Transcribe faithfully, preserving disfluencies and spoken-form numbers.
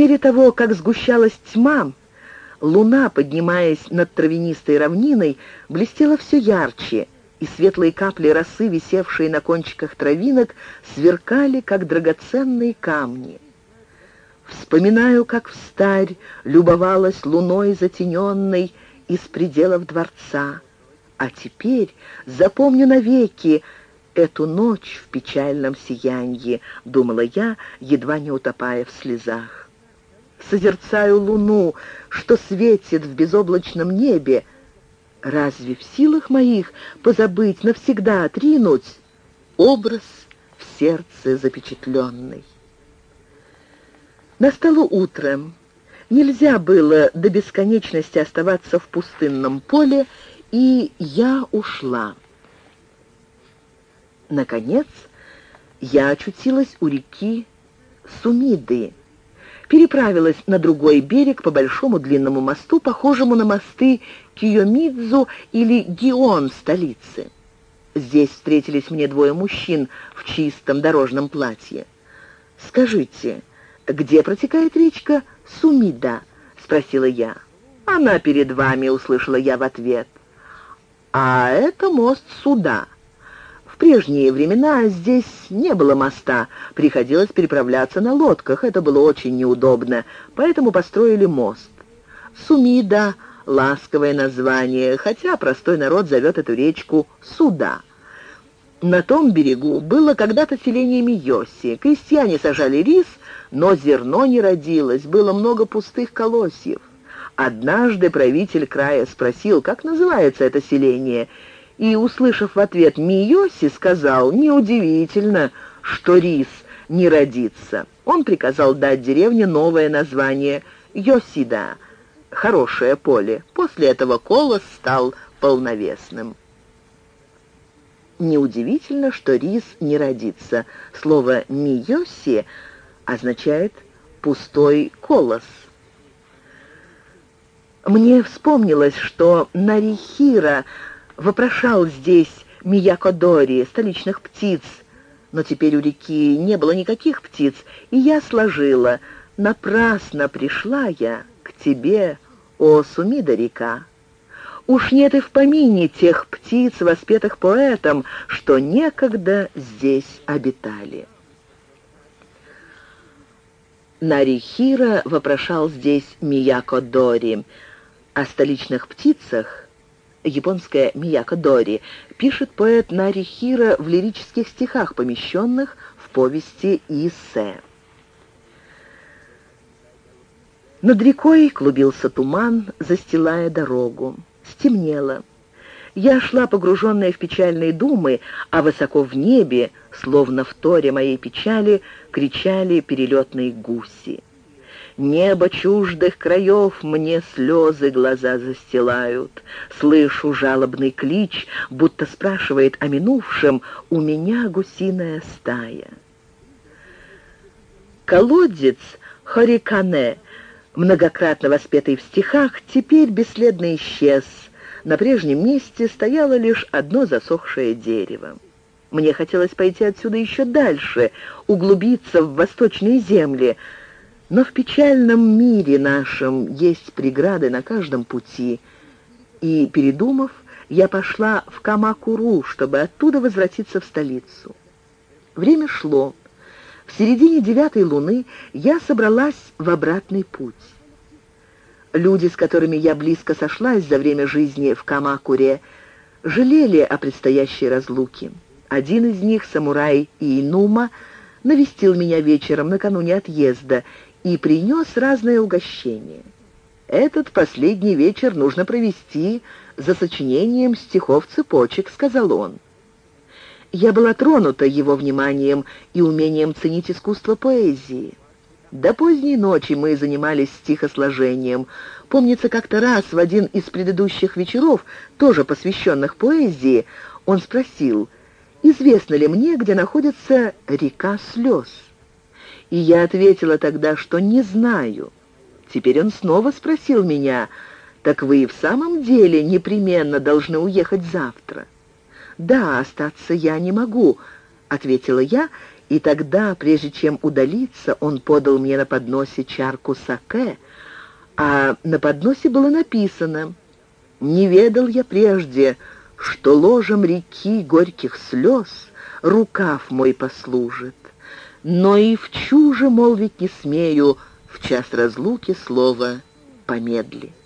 мере того, как сгущалась тьма, луна, поднимаясь над травянистой равниной, блестела все ярче, и светлые капли росы, висевшие на кончиках травинок, сверкали, как драгоценные камни. Вспоминаю, как встарь любовалась луной затененной из пределов дворца, а теперь запомню навеки эту ночь в печальном сиянье, думала я, едва не утопая в слезах. Созерцаю луну, что светит в безоблачном небе. Разве в силах моих позабыть, навсегда отринуть образ в сердце запечатленный? Настало утро. Нельзя было до бесконечности оставаться в пустынном поле, и я ушла. Наконец, я очутилась у реки Сумиды, переправилась на другой берег по большому длинному мосту, похожему на мосты Кийомидзу или Гион столицы. Здесь встретились мне двое мужчин в чистом дорожном платье. «Скажите, где протекает речка Сумида?» — спросила я. «Она перед вами», — услышала я в ответ. «А это мост суда. В прежние времена здесь не было моста, приходилось переправляться на лодках, это было очень неудобно, поэтому построили мост. Сумида — ласковое название, хотя простой народ зовет эту речку Суда. На том берегу было когда-то селение Миёси. Крестьяне сажали рис, но зерно не родилось, было много пустых колосьев. Однажды правитель края спросил, как называется это селение, и, услышав в ответ «Миёси», сказал: «Неудивительно, что рис не родится». Он приказал дать деревне новое название «Йосида» — «хорошее поле». После этого колос стал полновесным. Неудивительно, что рис не родится. Слово «миёси» означает «пустой колос». Мне вспомнилось, что Нарихира вопрошал здесь Миякодори, столичных птиц, но теперь у реки не было никаких птиц, и я сложила: «Напрасно пришла я к тебе, о Сумида-река. Уж нет и в помине тех птиц, воспетых поэтом, что некогда здесь обитали». Нарихира вопрошал здесь Миякодори. О столичных птицах, японское Миякодори, пишет поэт Нарихира в лирических стихах, помещенных в повести Иссе. Над рекой клубился туман, застилая дорогу. Стемнело. Я шла, погруженная в печальные думы, а высоко в небе, словно в торе моей печали, кричали перелетные гуси. Небо чуждых краев мне слезы глаза застилают. Слышу жалобный клич, будто спрашивает о минувшем у меня гусиная стая. Колодец Хорикане, многократно воспетый в стихах, теперь бесследно исчез. На прежнем месте стояло лишь одно засохшее дерево. Мне хотелось пойти отсюда еще дальше, углубиться в восточные земли, но в печальном мире нашем есть преграды на каждом пути, и, передумав, я пошла в Камакуру, чтобы оттуда возвратиться в столицу. Время шло. В середине девятой луны я собралась в обратный путь. Люди, с которыми я близко сошлась за время жизни в Камакуре, жалели о предстоящей разлуке. Один из них, самурай Иинума, навестил меня вечером накануне отъезда и принес разное угощение. «Этот последний вечер нужно провести за сочинением стихов-цепочек», — сказал он. Я была тронута его вниманием и умением ценить искусство поэзии. До поздней ночи мы занимались стихосложением. Помнится, как-то раз в один из предыдущих вечеров, тоже посвященных поэзии, он спросил, известно ли мне, где находится река слез. И я ответила тогда, что не знаю. Теперь он снова спросил меня, так вы и в самом деле непременно должны уехать завтра? «Да, остаться я не могу», — ответила я, И тогда, прежде чем удалиться, он подал мне на подносе чарку саке, а на подносе было написано: «Не ведал я прежде, что ложем реки горьких слез рукав мой послужит, но и в чуже молвить не смею в час разлуки слово «помедли».